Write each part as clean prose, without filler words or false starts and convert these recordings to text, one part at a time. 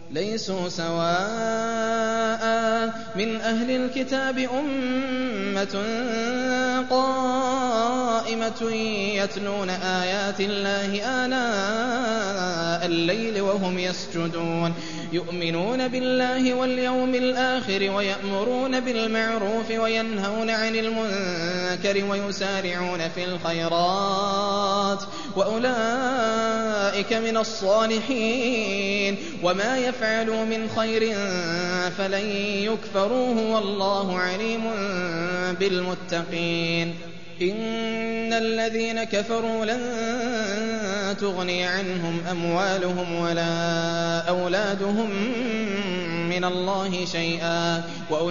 ليسوا سواء من أهل الكتاب أمة قائمة يتلون آيات الله آناء الليل وهم يسجدون يؤمنون بالله واليوم الآخر ويأمرون بالمعروف وينهون عن المنكر ويسارعون في الخيرات وأولئك من الصالحين وما يفعلوا من خير فلن يكفروه والله عليم بالمتقين إن الذين كفروا لن تغني عنهم أموالهم ولا أولادهم من الله شيئا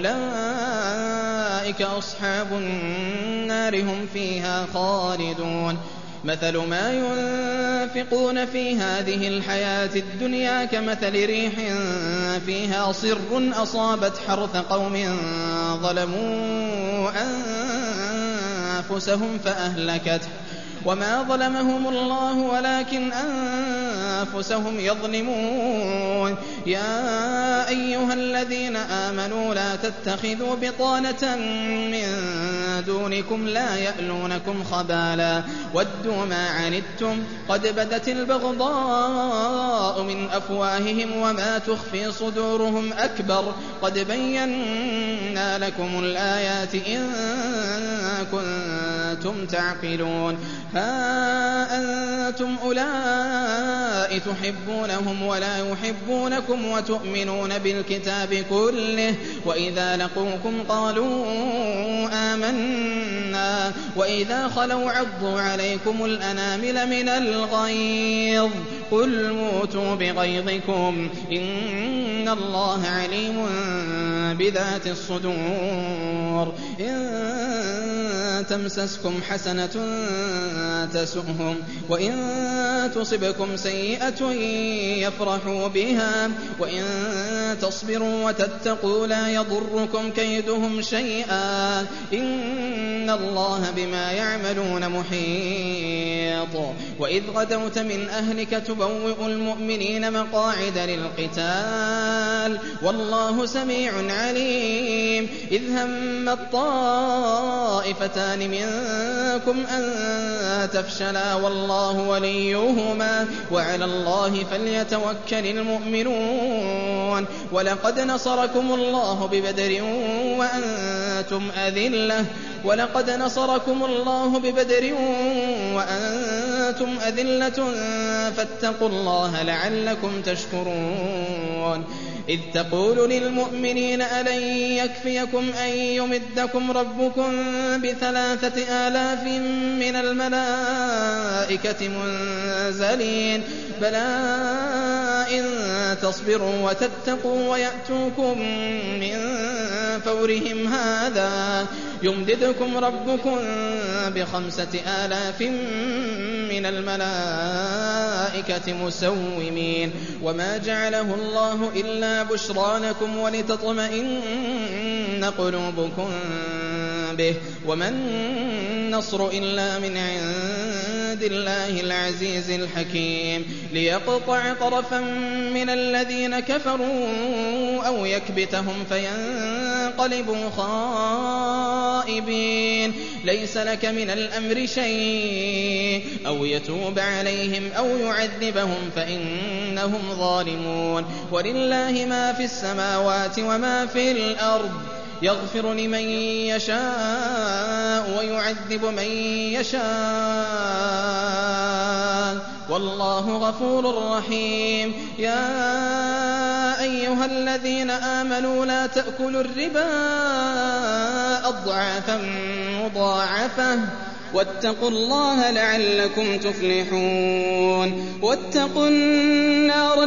وأولئك أصحاب النار هم فيها خالدون مثل ما ينفقون في هذه الحياة الدنيا كمثل ريح فيها صر أصابت حرث قوم ظلموا أنفسهم فأهلكته وما ظلمهم الله ولكن أنفسهم يظلمون يا أيها الذين آمنوا لا تتخذوا بطانة من دونكم لا يألونكم خبالا ودوا ما عنتم قد بدت البغضاء من أفواههم وما تخفي صدورهم أكبر قد بينا لكم الآيات إن كنتم تعقلون ها أنتم أولئك تحبونهم ولا يحبونكم وتؤمنون بالكتاب كله وإذا لقوكم قالوا آمنا وإذا خلوا عضوا عليكم الأنامل من الغيظ قل موتوا بغيظكم إن الله عليم بذات الصدور إن تمسسكم حسنة تسؤهم وإن تصبكم سيئة يفرحوا بها وإن تصبروا وتتقوا لا يضركم كيدهم شيئا إن الله بما يعملون محيط وإذ غدوت من أهلك تبوئ المؤمنين مقاعد للقتال والله سميع عليم إذ هم الطائفتان منكم أن تفشلا والله وليهما وعلى الله فليتوكل المؤمنون ولقد نصركم الله ببدر وأنتم أذلة فاتقوا الله لعلكم تشكرون إذ تقول للمؤمنين ألن يكفيكم أن يمدكم ربكم ب3,000 من الملائكة منزلين بلى إن تصبروا وتتقوا ويأتوكم من فورهم هذا يمددكم ربكم ب5,000 من الملائكة مسومين وما جعله الله إلا بشرى لكم ولتطمئن قلوبكم به وما النصر إلا من عند الله العزيز الحكيم ليقطع طرفا من الذين كفروا أو يكبتهم فينقلبوا خائبين ليس لك من الأمر شيء أو يتوب عليهم أو يعذبهم فإنهم ظالمون ولله ما في السماوات وما في الأرض يغفر لمن يشاء ويعذب من يشاء والله غفور رحيم يا أيها الذين آمنوا لا تأكلوا الربا أضعافا مضاعفة واتقوا الله لعلكم تفلحون واتقوا النار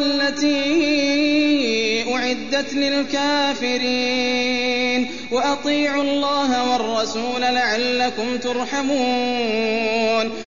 التي أعدت للكافرين وأطيعوا الله والرسول لعلكم ترحمون